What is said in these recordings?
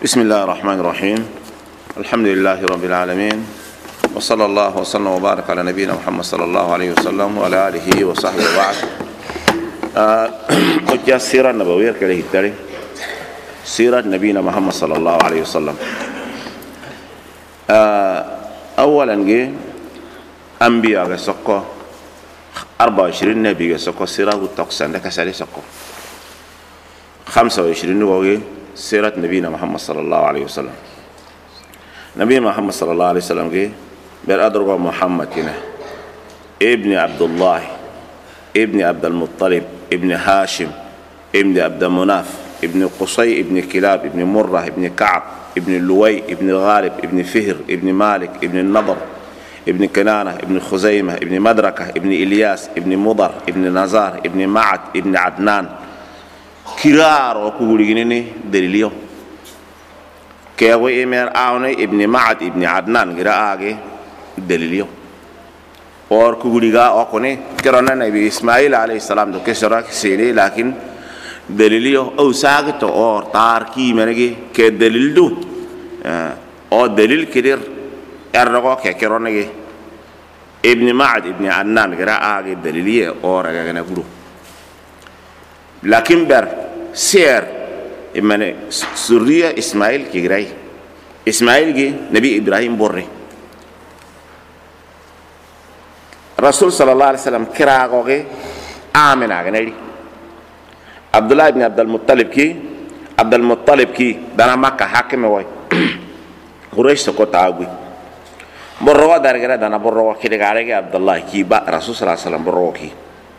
بسم الله الرحمن الرحيم. الحمد لله رب العالمين، وصلى الله وسلم وبارك على نبينا محمد صلى الله عليه وسلم وعلى آله وصحبه وبعد. قد السيرة النبوية كله التالي سيرة نبينا محمد صلى الله عليه وسلم. أولا أنبياء سكوا 24 نبي سكوا سيرة وتقسم لك سالي سكوا 25 نبوي سيرة نبينا محمد صلى الله عليه وسلم. نبينا محمد صلى الله عليه وسلم بالأدرج محمد كنا ابن عبد الله ابن عبد المطلب ابن هاشم ابن عبد مناف ابن قصي ابن كلاب ابن مرة ابن كعب ابن اللوي ابن غالب ابن فهر ابن مالك ابن النضر ابن كنانة ابن خزيمة ابن مدركة ابن إلياس ابن مضر ابن نزار ابن معد ابن عدنان كرار وكولي جنيني دليليو كيوي إمير آوني ابن معد ابن عدنان قراءة دليليو اور كولي غا أكوني كرانا نبي إسماعيل عليه السلام دو كسرة سيري لكن دليليو أو ساقط اور تاركي منجي كدليل دو أو دليل كدير أرجو كرانا ابن معد ابن عدنان قراءة دليلية اور أجانا كلو لكن بر سير إمانة سوريا إسماعيل كيراي إسماعيل جي نبي إبراهيم بوري رسول صلى الله عليه وسلم كراغوغي آمن أغنالي عبد الله بن عبد المطلب كي دانا مكة حاكم وي قريش سكو تاغوي بروا دارغرا دانا بروا كي دغارغي عبد الله كي با رسول صلى الله عليه وسلم بروا كي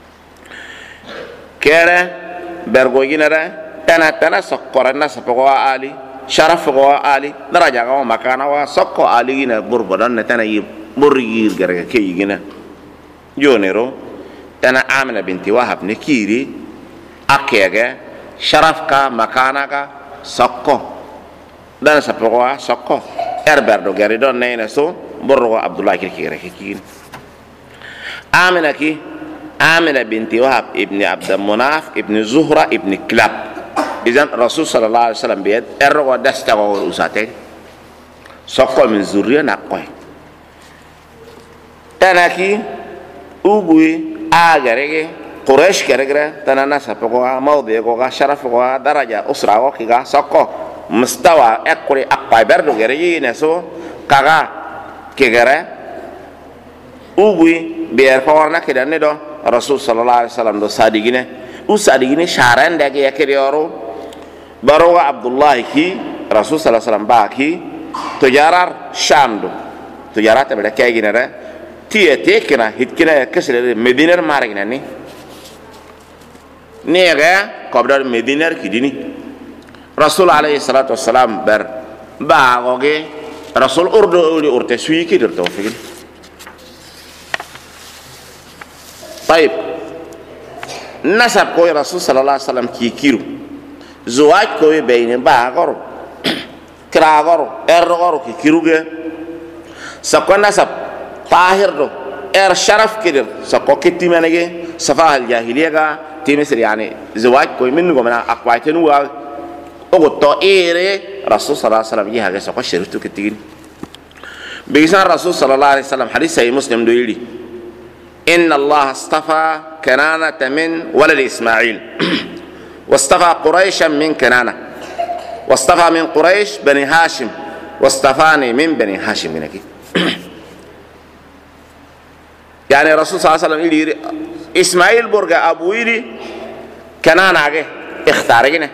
كيرا برغوغينرا تنا سكورنا سبقوا علي شرفوا علي درجة كوا مكانا وسكوا علي جينا بربدان تنا يبرير غرغ كي جينا جونيرو تنا آمنة بنت وهب نكيري أكيغا شرفكا مكانكا سكوا دانا سبقوا سكوا إربردو غريدون نينسو برغو عبد الله كي آمنة كي آمنة بنت وهب ابن عبد مناف ابن زهرة ابن كلاب. إذن رسول صلى الله عليه وسلم بيد أرغو دستا وأساتين سقوا من زوريا نقوي تناكي أوبوي آغرغي قريش كرغرا تنانا سبقوا موضيقوا شرفوا درجة أسرة وكيغا سقوا مستوى أقري أقوي بردو غريجي نسو كاغا كيغرا أوبوي بيرفورنا كده ندو رسول صلى الله عليه وسلم دو صادقينه وصادقينه شارن دغه يكريورو بارو عبد الله كي رسول صلى الله عليه وسلم باكي تجارر شام دو تجارات بدا كايغينره تيكنا هيتكنا كسر مدينه مارغنا ني نيغا قبر مدينه كديني رسول عليه الصلاه والسلام بر باغوغي رسول اردو اورتسوي كي درتو فين. طيب نسب كوي رسول صلى الله عليه وسلم كي كيرو زواج كوي بين باغرو كراغرو ارغرو كي كيروغا سكو نسب طاهر دو شرف كدر سكو كتي منغي صفاه الجاهليه تيمسر يعني زواج كوي منو من اقواتن وا او تو ايري رسول صلى الله عليه وسلم يها سكو شرفتو كتين بيسان رسول صلى الله عليه وسلم حديث صحيح مسلم دويلي إن الله اصطفى كنانة من ولد إسماعيل واصطفى قريشا من كنانة واصطفى من قريش بني هاشم واصطفاني من بني هاشم منك يعني الرسول صلى الله عليه وسلم يقول إسماعيل برغا أبويري كنانة اختارينا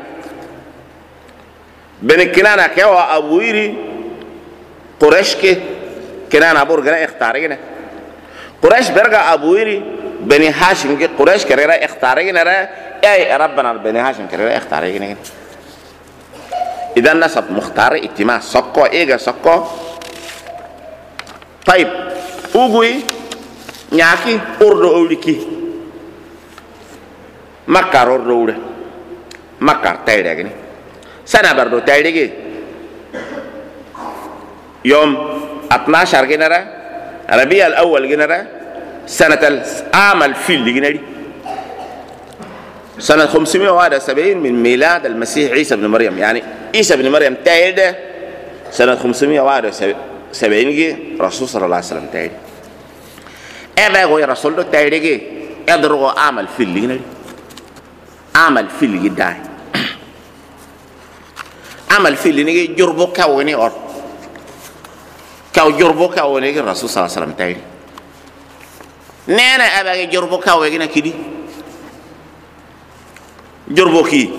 بني كنانة كوا أبويري قريش كنانة برغا اختارينا قريش برجع أبويري بني هاشم كي قريش كريرة اختارينا را أي ربنا بني هاشم كريرة اختارينا إذا نسب مختار اتماع سقو إيجا سقو. طيب أوجي نياكي أردو أوليكي مكة أردو أولي مكة تايرة كني سنة بردو تايرة كي يوم 12 كنرا ربيع الأول جنرا سنة العام الفيل جنري سنة 571 من ميلاد المسيح عيسى بن مريم. يعني عيسى بن مريم تايد سنة 571 رسول صلى الله عليه وسلم تايد. أبا يقول رسول الله تايد أدرو عمل في اللي عمل في اللي داي عمل في اللي نيجي جربو كوني أور كاو جربو كوني الرسول صلى الله عليه وسلم تايد. نانا أبا جربو كوني كذي جربو كي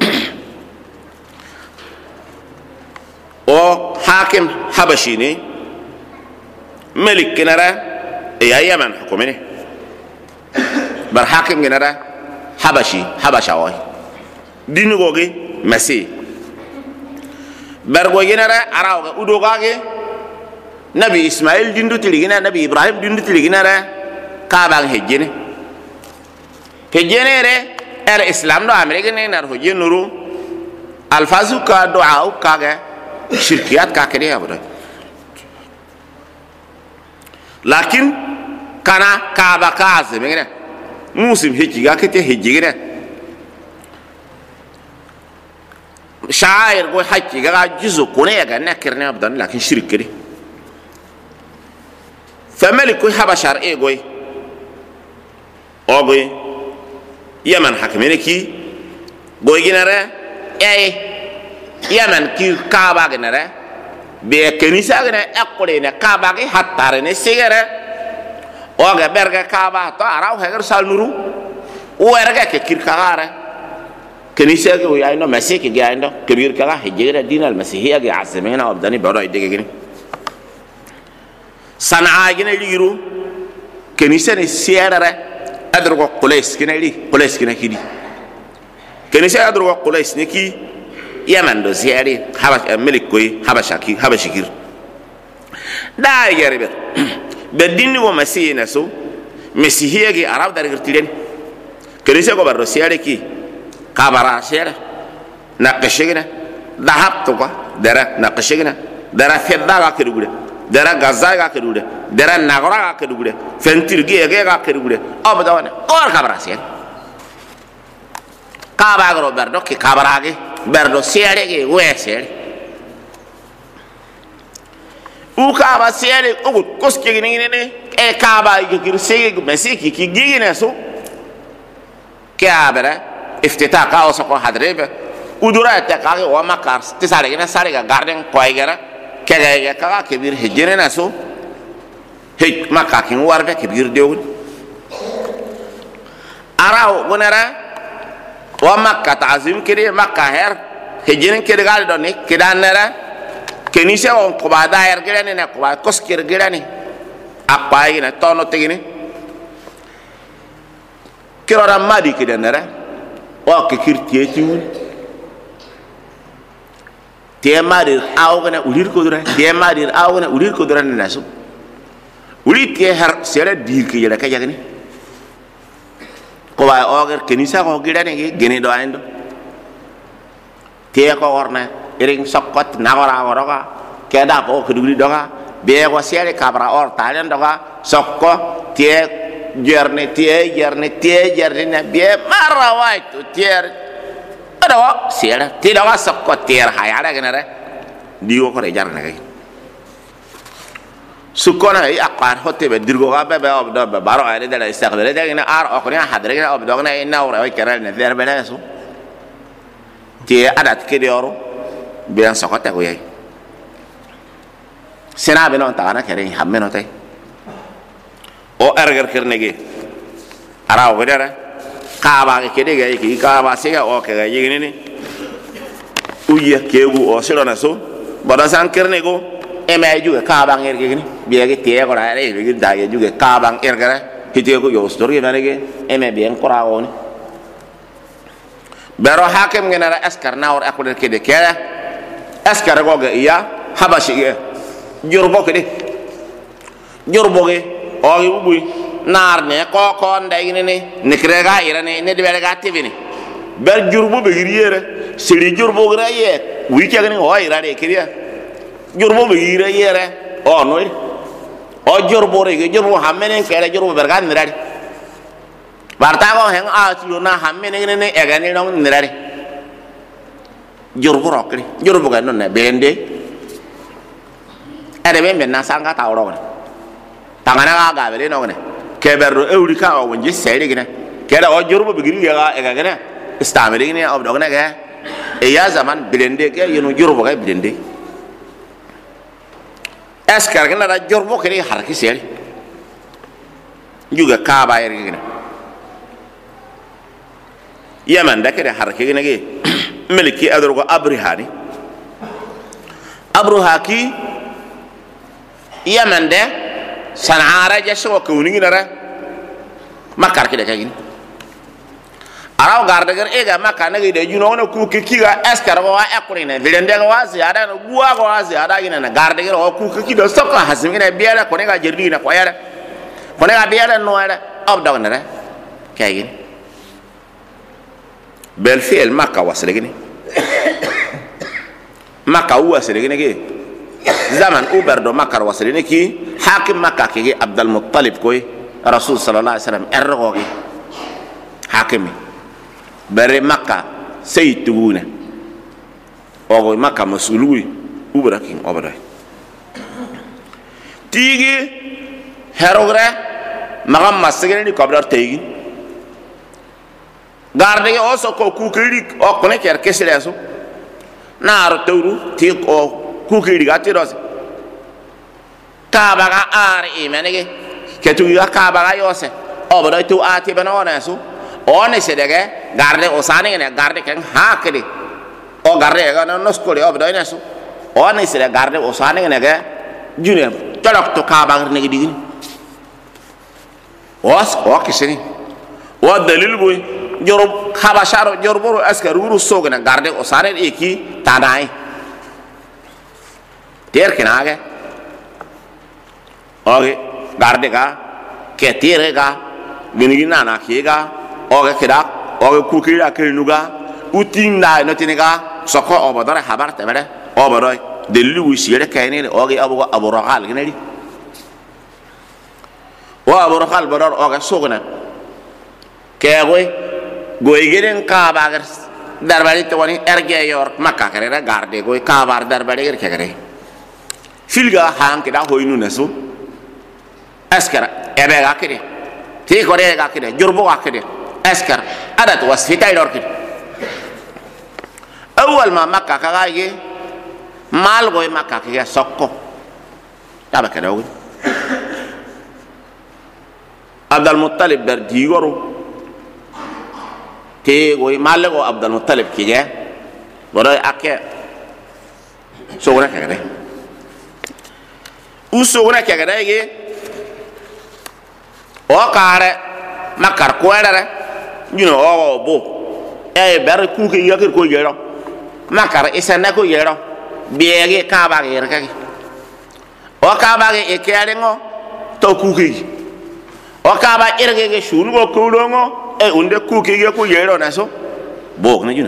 او حاكم حبشيني ملك كنرا يا يمن حكومني بر حاكم كنرا حبشاوي دينو غوغي مسي برغو كنرا اراو اودوغاغي نبي اسماعيل ديندو تليغنا نبي ابراهيم ديندو تليغنا كابان هجيني ري الاسلام دو امريكا نار هجين نورو الفازو كا دعاء كاغا شركيات كاكري يا برا لكن كان كابا كاز ميغنا موسم هجيغا كتي هجيغنا شاعر قول حجيغا جزو كونيغا نكرنا ابدان لكن شرك كدي فملك حبشار اي غوي اوغوي يمن حكمين كي غوي جنرا اي يمن كي كابا جنرا بي كنيسة جنرا اقولين كابا كي حتى سيجرا اوغا برغا كابا تو اراو هيغر سال نورو ويرغا كير كغارا كنيسة كي وياينو مسيكي جاينو كبير كغا هجيرا دين المسيحية جي عزمينا وابداني بارو ايديكي جني صنعاء جنرا ليرو كنيسة نسيارا أدرك قليس كنا لي قليس كنا كذي كنيسة أدرك قليس نكى يمن دو زياري حبش ملك كوي حبشكير دا يجرب بدين هو مسيح نسو مسيحية كي عرب دارك تلين كنيسة كبر روسيا كي كبر روسيا نقشنا ذهب توقع درا نقشنا درا فضة كده درا غزا كده درا نغرا كده فنتيرجي كده أبدا وانا أور كبراسيا كاباغرو بردو كي كبراغي بردو سياري ويسير او كابا سياري او كوسكي نيني اي كابا يجير سيغ مسيكي كي جينسو كابرا افتتاح كاوسكو حدريب ودورات كاغي وما كارس تسارينا ساريغا غاردن كويغرا كاغا كاغا كبير هجينا سو هيك ما كاكين واربه كبير ديول اراو غنرا ومكة تعظيم كده مكة هير هجين كده قال دوني كده نرا كنيسة وان قبا داير كده نينا قبا كسكير كده ني أقباي نا تونو تيجي كده رمادي كده نرا وكير تيجيون تيمارير أوغنا ولير كودرا تيمارير أوغنا ولير كودرا نناسو ولير تيهر سيرة دير كده كده كده ko way oger kenisa ko gidane gi gene do ando te ko orna iring sokot nagora goroga keda ko kuduli doga be ko sere kabra or talen doga sokko te jerne na be marra waitu tier adawa sere te doga sokko tier hayara genere diwo ko re jarna gay سكونا هي أقار هتي بدرجوا غابة بأبدا ببارو على ده الاستقبال ده هنا أر أقولنا حضرنا أبدا هنا إننا ورا ويكرر نذير بناسو تي أدات كده يارو بيان سقطة وياي سنا بينهم تاعنا كريم حمينه تاي أو أرجع كرنيجي أراو كده كابا كده جاي كي كابا سيجا أو كده يجيني ويا كيبو أو سيرنا سو بدرسان كرنيجو ema juga kabang erge gini biar kita ko ra re biar daya juga kabang erge kita ko yo story mana ge ema biang korao ni baro hakim genera askar naur aku der kede kera askar go ga iya habashi ge jurbo kede jurbo ge o gi ubui nar ne ko ndai ni ne krega ira ne de berga tv ni ber jurbo be riere siri jurbo gra ye wi ke gani o ira re kiria jurbo be ira yere o no o jurbo re ge jurbo hamene kere jurbo bergan miradi barta go hen a tu na hamme ne e ga ni no nirare jurbu rokri jurbu ga non ne bende ade be na sanga ta oro ne tangana ga bele no ne ke berro euri ka o wonji seri gine ke da o jurbu bigiri ga e ga gine istamiri ne ob do ne ga e ya zaman bilende ke yunu jurbu ga bilende eskar gina da jurbu ke har ki seri juga kaaba yer gine yaman da ke har ki gine ge miliki adrugo abrihani abruhaki yaman de sanara jaso ko ni nara makar ki de kagin araw gardagar ega makka nagi de juno no ku ki ga eskar wa akuri ne vilende ga wasi ada no buwa ga wasi ada gina na gardagar o ku ki do sokka hasim gina biara ko ne ga jerdi na ko yara ko ne ga biara no ara ab daw nara kagin bel fi'l makka wasle gini makka wasle gini ge zaman uber do makar wasle ki hakim makka ki abdul muttalib koy rasul sallallahu alaihi wasallam ergo gi hakimi bare makka saytuguna ogo makka masului ubrakin obra tigi herogre magam masgere ni kobrar tegi garde oso ko kukiri o kone ker kesleso naro tawru ti o kukiri gatiros tabaga ar imenege ketu ya kabaga yose obra tu ati banona su one sedege garde osane ne garde ken hakri o garde ga no skole obra ina su one sedege garde osane ne ga june tolok to kabaga ne digini was o kisini wa dalil boy jorob habasharo jorboro askaruru sogna garde osane eki tanai ter kenage oge garde ga ke tire ga binigina na kiga oge kida oge kukira kenuga uting na no tiniga soko obodore habar tebere obodoy delu wisire kayne oge abu ragal gnedi wa abu ragal bodor oge sogna kegoy goygeren kabagar darbari to woni erge yor makka kare garde goy kabar darbari ger kare filga han kida hoynu nesu askara ebe ga kire ti kore ga kire jurbo ga kire askar adat wasfita idor kire awal ma makka ka ga ye mal goy makka ke sokko taba kare o abdul muttalib ber digoro te goy mal go abdul muttalib ki ge boray akke sogona kare usogona kare ge o kare makar ko erere juno o bo e ber ku ke yakir ko yero makar isana ko yero biege ka ba ger ka o ka ba ge e kere ngo to ku ke o ka ba erge ge shuru go ko ngo e unde ku ke ko yero na so bo ne juno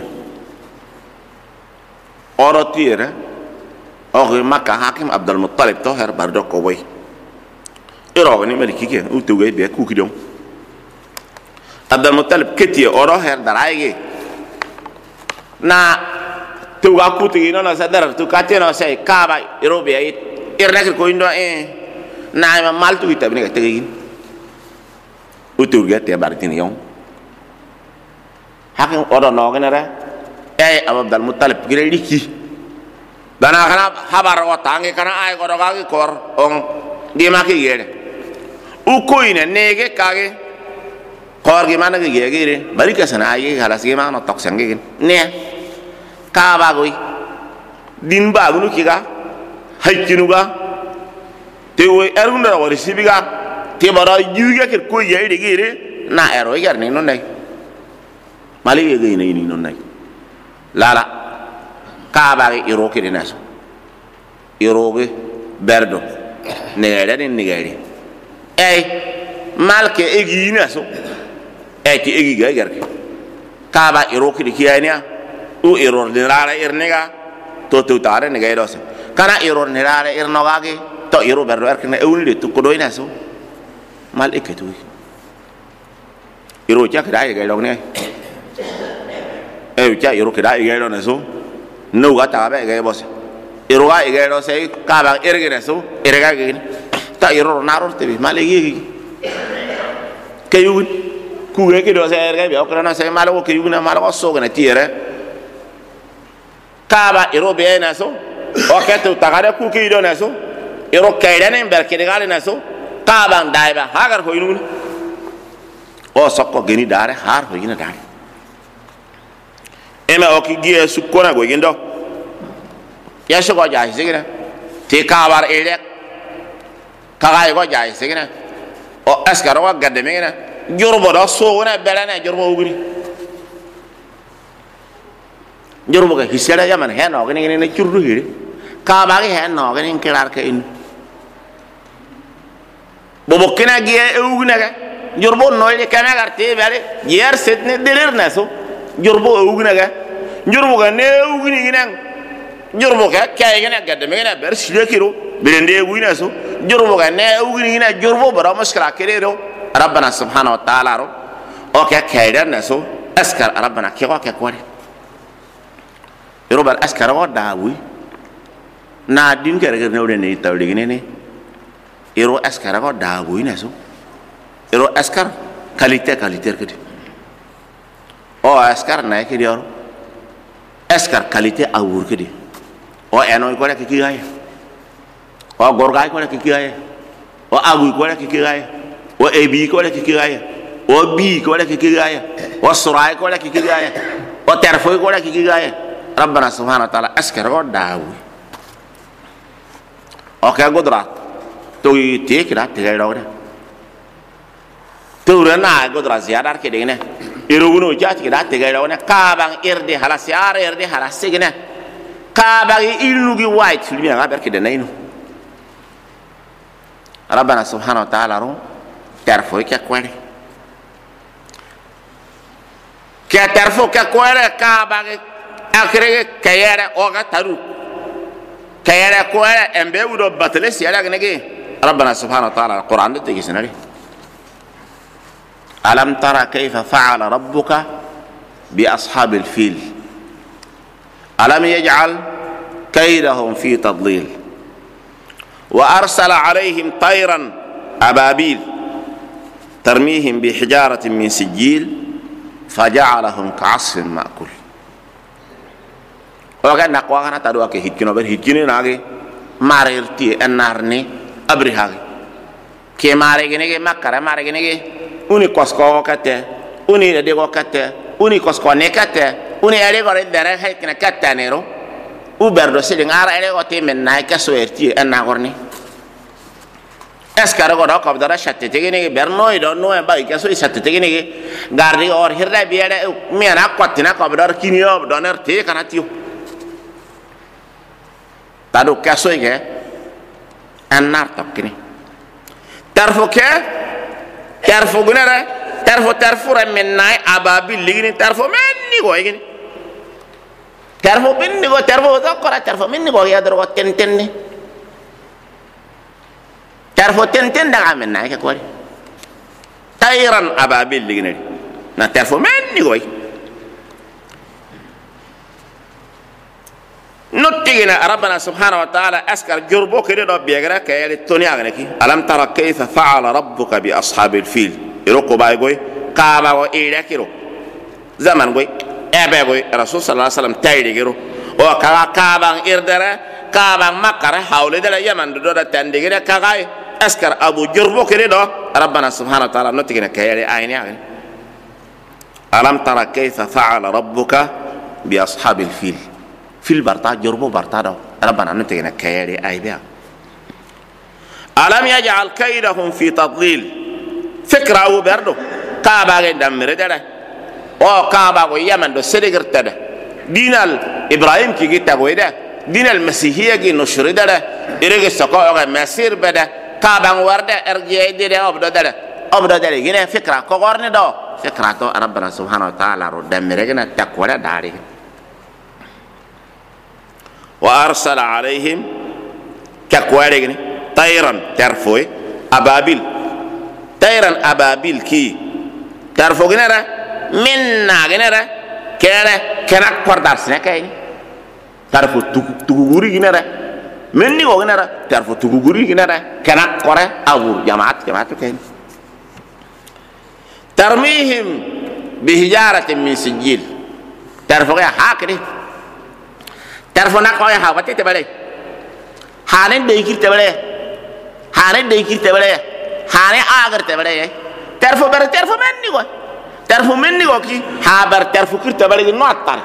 oro tire o ge makka hakim abdul muttalib to her bar do ko boy iro ni mari kike utuge be ku kidom abdul muttalib keti oro her daraige na tuga kuti no na sadar tu kateno sai kaba iro be irna ko indo na ma maltu itabni ga tegin utuge te bartini yon hakin oro no genere abdul muttalib gire liki dana kana habar o tangi kana ay go ga kor on di maki yere ukoine nege kage korgi mana ge gere bari ka sana ayi halas ge mana tok sange ne ka ba goi din ba gunu kiga haykinu ga te we erunda wari sibiga te bara yuga ke ko yere gere na ero yar ni non nay mali ge ni non nay lala ka ba ge iro ke naso iro ge berdo negere ni negere malke egi naso ti egi ga garke kaba iro ki kiyania u iro ni rara irnega to tare ne ga se kana iro ni rara irno gage to iro berro erkne ewni de to ko do naso mal eketu iro cha kda ga lo ne cha iro kda ga lo ne so no ga ta ba ga bo se iro ga lo se ka ba erge ne so erga ga ta iro na ro te bi male gi ke yu ku ga ke do se erga bi okra na se male ko ke yu na male ko so ga na tiere ka ba iro be na so o ke tu ta ga ku ki do na so iro kaida ne ber ke ga na so ka ba dai ba ha gar ho yu o sokko geni dare har ho ina dare ema o ki gie su kona go gindo ya so go jai sigina ti ka bar elek ka ga go jai sigina o askaro wa gadde mena jurbo do so wona belana jurbo ugri jurbo ga hisera yaman he no gani ne curdu hire ka ba ga he no gani kirar ka in bobo kina gie ugna ga jurbo noyle kana garte bale yer setne deler naso jurbo ugna ga jurbo ga ne ugni ginan jurbo ga kay gina gadde me gina ber sile kiro belende ugina so jurbo ga ne ugni gina jurbo bara muskara kerero rabbana subhanahu wa ta'ala ro o ka kayda naso askar rabbana ki ko ka kware robal askar wa dawi na din kere ne wure ne tawli gine ne iro askar wa dawi naso iro askar qualité kedi o askar na kedi oro askar qualité awur kedi o eno ko la ki gaya o gorga ko la ki gaya o agu ko la ki gaya o ebi ko la ki gaya o bi ko la ki gaya o surai ko la ki gaya o terfo ko la ki gaya rabbana subhanahu wa ta'ala askar go dawi o ka godra to te kira te ga ro Turan na godra ziadar ke dingene iruguno jati ke datte ga rawne kabang irde halas yar irde halas sigene kabang ilugi white filmi ga berke de nayno rabbana subhanahu wa ta'ala ro terfo ke kwere kabang akrege kayere o ga taru kayere kwere embe udo batale siara gnege rabbana subhanahu wa ta'ala qur'an de tegisnari ألم ترى كيف فعل ربك بأصحاب الفيل ألم يجعل كيدهم في تضليل وأرسل عليهم طيرا أبابيل ترميهم بحجارة من سجيل فجعلهم كعصف مأكول وكان نقوانا تدوى كهيكينو هيكينو ناغي ماريرتي النارني أبريهاغي كي ماريغينيغي مكارا ماريغينيغي uni kosko kate uni de go kate uni kosko ne kate uni ale gore dere hay kina kata nero u berdo sidi ngara ele go te men nay ka soerti en na gorni eskara go do ko dara shatte te gene berno do no ba ka so shatte te gene gardi or hirda biere mi ana kwatina ko dar kinio do ner te kana tiu tadu ka so ge en nar tokkini tarfo ke tarfo gunara tarfo men nay ababil ligini tarfo menni go igini tarfo binni go tarfo zakora tarfo menni go ya daro tenten tarfo tenten da men nay ka ko tayran ababil ligini na tarfo menni go نتيجنا ربنا سبحانه وتعالى أسكر جربو كده بيجرا كيالي التوني أغنكي ألم ترى كيف فعل ربك بأصحاب الفيل يروكو باي قوي قابا وإيلا كيرو زمن قوي أبا قوي رسول صلى الله عليه وسلم تايلي كيرو وكابا إردرا كابا مكرا حولي دلا يمن دودا تندقنا كغاي أسكر أبو جربو كده ربنا سبحانه وتعالى نتيجنا كيالي آيني أغني ألم ترى كيف فعل ربك بأصحاب الفيل fil barta jorbo barta do rabbana ntegena kayari ayba alam yaj'al kaydahum fi tadlil fikra wa bardo kaaba ga damre dara o kaaba go yaman do sedegerta da dinal ibrahim ki gita go ida dinal masihiyya gi nushri dara irege sako ga masir bada kaaba warda erje de obdo dara gina fikra ko gorne do fikra to rabbana subhanahu wa ta'ala ro damre gena takwala dari وأرسل عليهم كقوارغني طيرا ترفوي أبابيل طيرا أبابيل كي tarfo ginara minna ginara kere kenak kordar sine kay tarfo tuguri ginara minni go ginara tarfo tuguri ginara kenak kore abur jamaat kay tarmihim bihijaratin min sijil tarfo ya hakri tarfo nak ko ya hawati te bale hanen de ikir te bale hanen de ikir te bale hane agar te bale tarfo bar tarfo menni go ki ha bar tarfo kir te bale no atar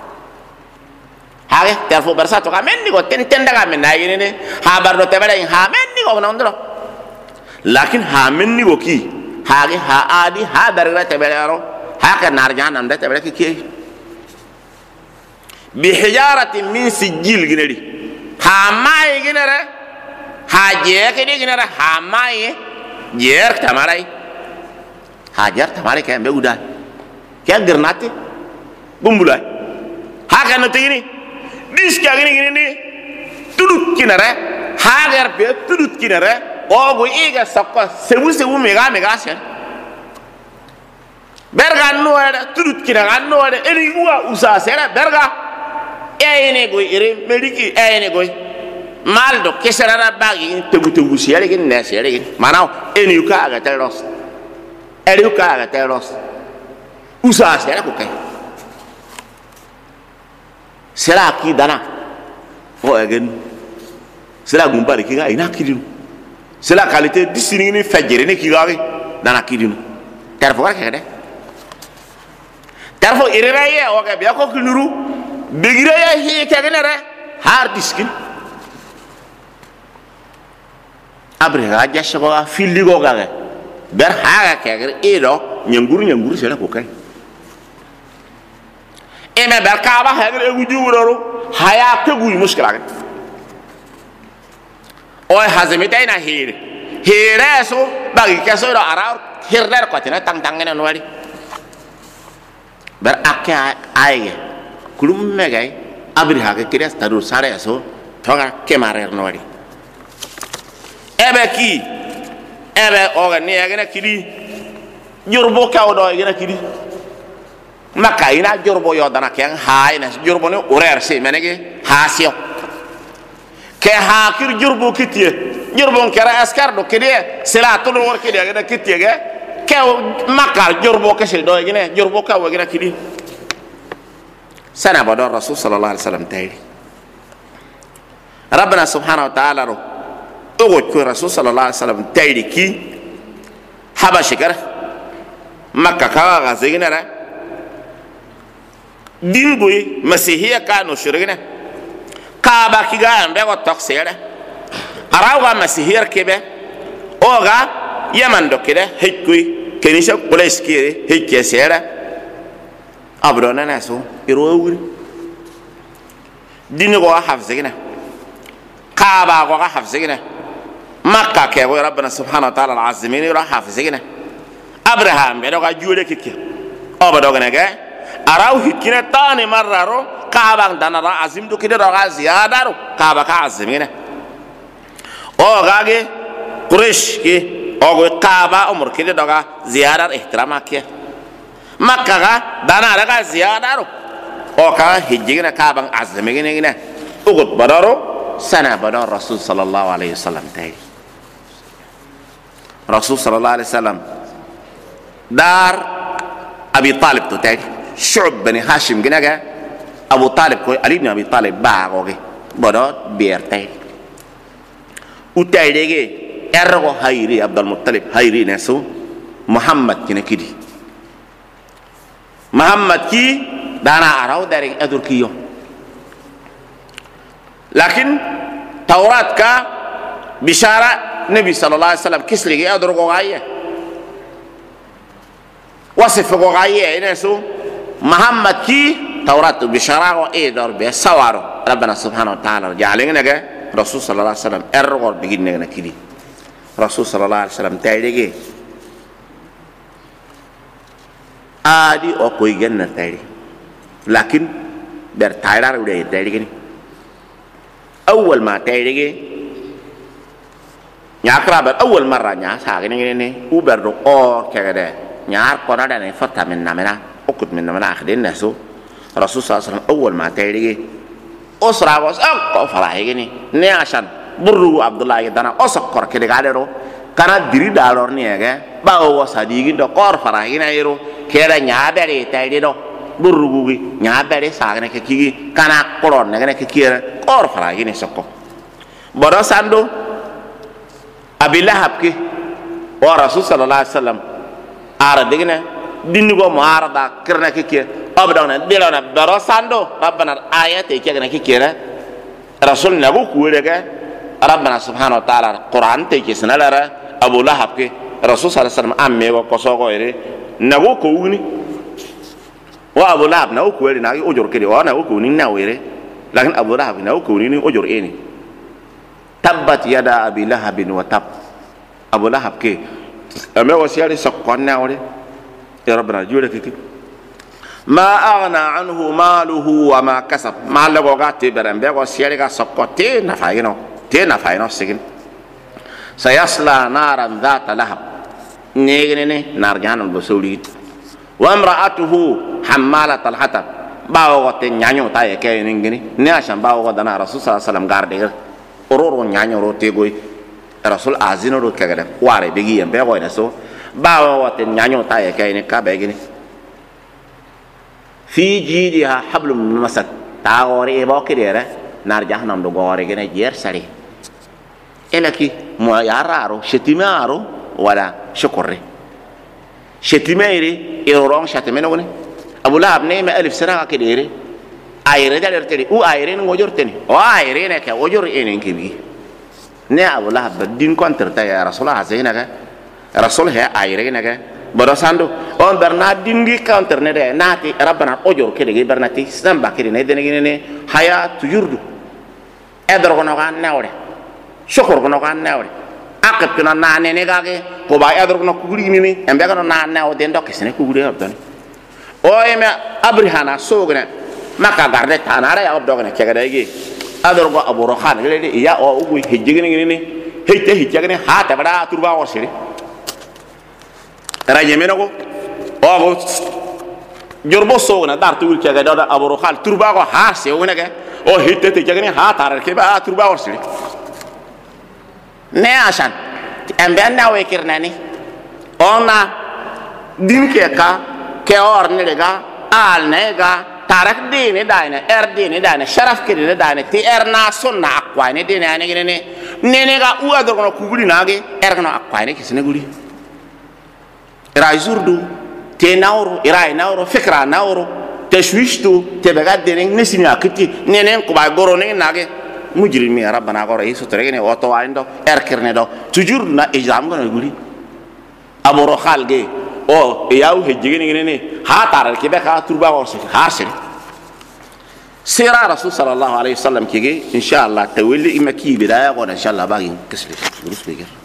ha tarfo bar sa to ka menni go ten daga men na yene ha bar do te bale ha menni go non do lakin ha menni go ki ha adi ha bar te bale ro ha ka nar janam de te bale ki bi hijaratin min sijil gineri ha mai ginere ha je ke di ginere ha mai jer tamarai hajar tamarai kayak udah kayak gernate bumbulai ha kan tegini dis kayak gini ni tudut kinare hagar be tudut kinare ogo iga sakka sebu mega sen berga no ada tudut kinare no ada eni gua usa sera berga ene go ire mediki ene go maldo kesara bagi tebu siale gin ne siale gin manau eni uka aga teros eri uka aga teros usa sera ko kai sera ki dana fo again sera gumbari ki ga ina kidinu sera qualité disini ni fajere ni ki ga dana kidinu terfo ka kede terfo ire raye o ga be ko kinuru begira ya hi kagenere har diskin abre raja shago filigo gaga ber haga kagere edo nyanguru sela ko kai eme ber kaaba hagere egu juroro haya tegu muskila o hazimita ina hire so bagi kaso do ara hirder ko tina tang ngene no wari ber akya aye kulum megay abri haga kires taru sare so thoga kemarer no wari ebe oga ni agena kidi jurbo kawdo agena kidi maka ina jurbo yo dana ken hayna jurbo ne urer se menege hasio ke hakir jurbo kitie jurbo kera askar do kidi sela to wor kidi agena kitie ge ke maka jurbo kesel do agena jurbo kaw agena kidi sana badar rasul sallallahu alaihi wasallam tayri rabbana subhanahu wa ta'ala ro ogo ko rasul sallallahu alaihi wasallam tayri ki haba shikar makka ka ga zeginara dingoy masihiya ka no shurigina ka ba ki ga ambe go toksere arawa masihir kebe oga yaman do kede hekkuy kenisha kuleski hekke sera abrona naso irowuri dinigo hafzigina ka ba go hafzigina makka ke go rabbana subhanahu wa ta'ala alazimin ra hafizina abraham be doga jule kike o ba doga nege araw hikina tani marraro kaaba danara azim do kide doga ziyadaro kaaba ka azimina o gage quraish ki o go kaaba umur kide doga ziyadar ihtirama ke makka ga danara ga ziyadaro o ka hijigina kaaba azimina ngina ugut badaro sana badar rasul sallallahu alaihi wasallam tay rasul sallallahu alaihi wasallam dar abi talib to tay shub bani hashim ginaga abu talib ko ali ibn abi talib ba goge bodo bier tay utay dege ergo hayri abdul muttalib hayri nesu muhammad kine kidi muhammad ki dana araw dari adur kiyo lakin taurat ka bishara nabi sallallahu alaihi wasallam kisli ya adrugo gaye wasif go gaye inesu muhammad ki taurat bishara wa idar be sawaro rabbana subhanahu wa ta'ala jaalingna ga rasul sallallahu alaihi wasallam ergo biginne na kidi rasul sallallahu alaihi wasallam taydege adi o koy genna tayri lakin ber tayrar ude taydege ni awal ma taydege nyakra ber awal marra nya sa gene ne uber do o kegede nyar ko na da ne fata min namena okut min namena akhdin naso rasul sallallahu alaihi wasallam awwal ma tayri osra was ko fara yini ne ashan burru abdullah dana osokor ke de gadero kana diri dalor ni ege ba o sadigi do kor fara yina yero kera nyaabere tayri do burru gi nyaabere sagne ke kigi kana koron ne ke kira kor fara yini sokko bodo sando abilahab ki wa rasul sallallahu alaihi wasallam ara digne dinnigo mo ara da kirna kike abdana dilana barasando rabbana ayati kegna kikera rasul nabu kuwega rabbana subhanahu wa ta'ala quran te kisnalara abu lahab ke rasul sallallahu alaihi wasallam amme ko sogo ere nabu ko wuni wa abu lahab na ko ere na ojor kede wa na ko ni na were lakin abu lahab na ko ni ojor eni tabbat yada abi lahab wa tab abu lahab ke ame wasiyari sakonna wore ya rabbana jure kiki ma aghna anhu maluhu wa ma kasab ma lago gati berambe go siyari ga sakote na fayno sigin sayasla naran dhata lahab negene nar janam do sawli wa imra'atuhu hammalat al-hatab bawo gote nyanyo ta ye kay ngini ne asham bawo go dana rasul sallallahu alaihi wasallam garde ororo nyanyo rote goy rasul azino ro kagada ware begi yambe go ina so bawo wote nyanyo ta ye kay ni ka be gini fi jidiha hablum min masad ta gore e bo kidere nar jahannam do gore gene jer sari elaki mo yararo shetimaro wala shukri shetimaire e ron shatemeno goni abulahab ne ma alif sara kidere ayre daler tedi u ayre ngo jorteni o ayre ne ka ojor enen kibi ne abulahab din kontra ta ya rasulullah zaina ga rasul he ayre ne ga bodo sando on berna dingi counter ne de nati rabbana ojor kede ge bernati samba kede ne de ne haya tujurdu edro kono kan nawre shukor kono kan nawre akat kono na ne ne ga ge ko ba edro kono kuguri ni embe kono na naw de ndok sene kuguri abdan o eme abrihana sogne maka garde tanara ya obdogene kega dege ador go aburo khan gele ya o ugu hejigene ni heyte hejigene ha ta bada turba o sire raje menago o go jorbo sogna dar tu kega da aburo khan turba go ha se wona ge o heyte te kega ha ta ke ba turba o sire ne asan embe na we kirnani ona dinke ka ke or ne ga al ne ga tarak dini daine dini daine sharaf kiri daine ti na sunna akwa ne dini ane gine ne ga uwa do kono kuguri nage kono akwa ne kisne guri ira zurdu te nawro ira nawro fikra nawro tashwishtu te baga dini nesini akiti ne ko ba goro ne nage mujrimi rabbana goro iso terene oto waindo kirne do tujur na ijam gono guri aboro khalge o yaw hejigini ne ha taral ke be ka turba o se ha se sira rasul sallallahu alaihi wasallam kige inshallah tawilli imaki bidaya ko inshallah bagi kisli durus bigir